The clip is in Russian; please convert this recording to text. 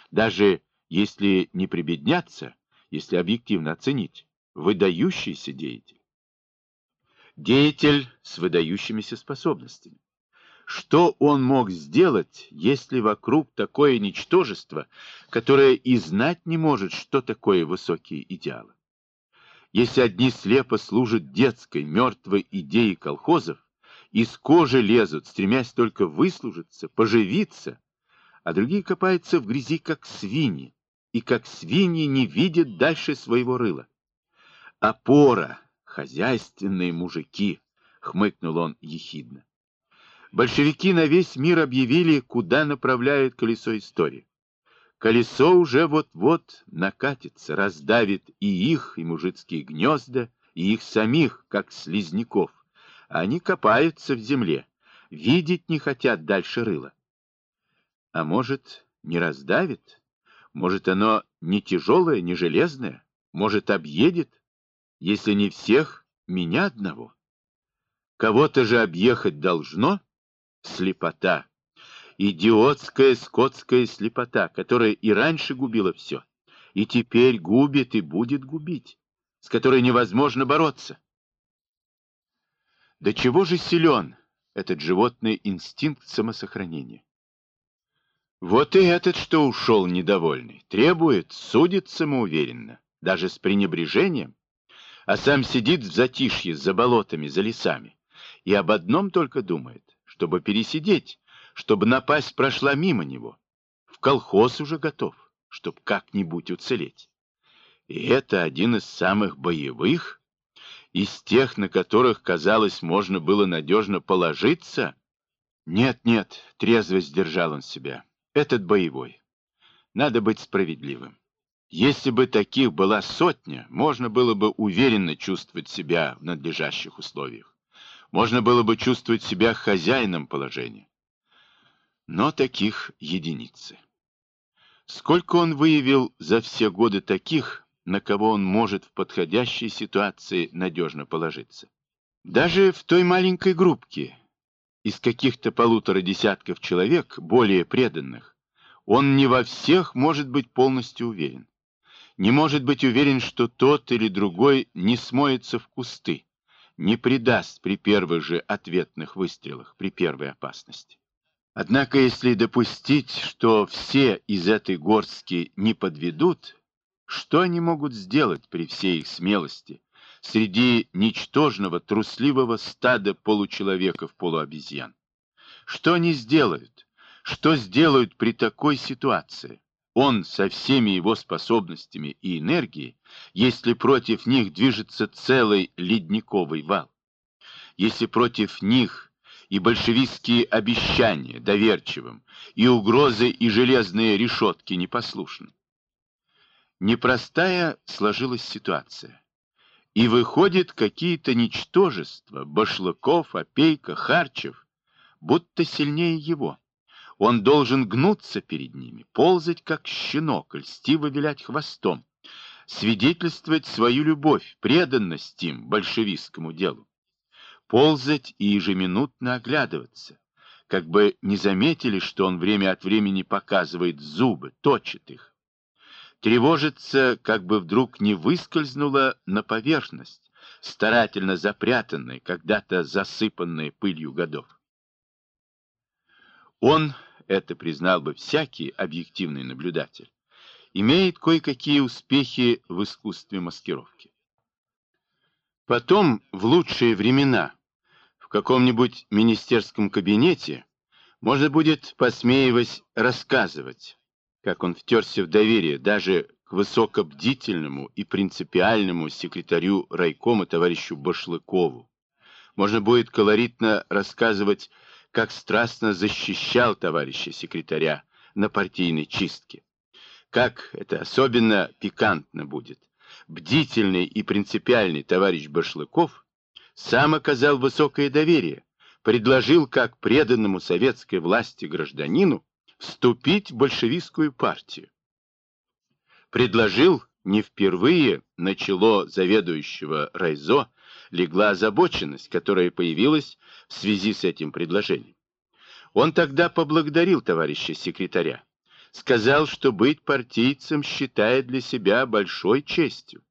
Даже если не прибедняться, если объективно оценить, выдающийся деятель. Деятель с выдающимися способностями. Что он мог сделать, если вокруг такое ничтожество, которое и знать не может, что такое высокие идеалы? Если одни слепо служат детской, мертвой идее колхозов, из кожи лезут, стремясь только выслужиться, поживиться, а другие копаются в грязи, как свиньи, и как свиньи не видят дальше своего рыла. Опора, хозяйственные мужики, хмыкнул он ехидно. Большевики на весь мир объявили, куда направляют колесо истории. Колесо уже вот-вот накатится, раздавит и их, и мужицкие гнезда, и их самих, как слизняков. Они копаются в земле, видеть не хотят дальше рыла. А может, не раздавит? Может, оно не тяжелое, не железное? Может, объедет? Если не всех, меня одного. Кого-то же объехать должно? Слепота. Идиотская скотская слепота, которая и раньше губила все, и теперь губит и будет губить, с которой невозможно бороться. До чего же силен этот животный инстинкт самосохранения? Вот и этот, что ушел недовольный, требует, судит самоуверенно, даже с пренебрежением, а сам сидит в затишье за болотами, за лесами, и об одном только думает, чтобы пересидеть, чтобы напасть прошла мимо него. В колхоз уже готов, чтоб как-нибудь уцелеть. И это один из самых боевых, из тех, на которых, казалось, можно было надежно положиться. Нет, трезво сдержал он себя. Этот боевой. Надо быть справедливым. Если бы таких была сотня, можно было бы уверенно чувствовать себя в надлежащих условиях. Можно было бы чувствовать себя хозяином положения. Но таких единицы. Сколько он выявил за все годы таких, на кого он может в подходящей ситуации надежно положиться? Даже в той маленькой группке, из каких-то 1,5 десятков человек, более преданных, он не во всех может быть полностью уверен. Не может быть уверен, что тот или другой не смоется в кусты, не предаст при первых же ответных выстрелах, при первой опасности. Однако, если допустить, что все из этой горстки не подведут, что они могут сделать при всей их смелости среди ничтожного, трусливого стада получеловеков-полуобезьян? Что они сделают? Что сделают при такой ситуации? Он со всеми его способностями и энергией, если против них движется целый ледниковый вал. Если против них и большевистские обещания доверчивым, и угрозы, и железные решетки непослушны. Непростая сложилась ситуация. И выходит, какие-то ничтожества, Башлыков, Опейка, Харчев, будто сильнее его. Он должен гнуться перед ними, ползать как щенок, льстиво вилять хвостом, свидетельствовать свою любовь, преданность им, большевистскому делу. Ползать и ежеминутно оглядываться, как бы не заметили, что он время от времени показывает зубы, точит их. Тревожится, как бы вдруг не выскользнула на поверхность, старательно запрятанная, когда-то засыпанная пылью годов. Он, это признал бы всякий объективный наблюдатель, имеет кое-какие успехи в искусстве маскировки. Потом, в лучшие времена, в каком-нибудь министерском кабинете можно будет, посмеиваясь, рассказывать, как он втерся в доверие даже к высокобдительному и принципиальному секретарю райкома товарищу Башлыкову. Можно будет колоритно рассказывать, как страстно защищал товарища секретаря на партийной чистке. Как это особенно пикантно будет. Бдительный и принципиальный товарищ Башлыков сам оказал высокое доверие, предложил как преданному советской власти гражданину вступить в большевистскую партию. Предложил не впервые, на чело заведующего райзо легла озабоченность, которая появилась в связи с этим предложением. Он тогда поблагодарил товарища секретаря, Сказал, что быть партийцем считает для себя большой честью.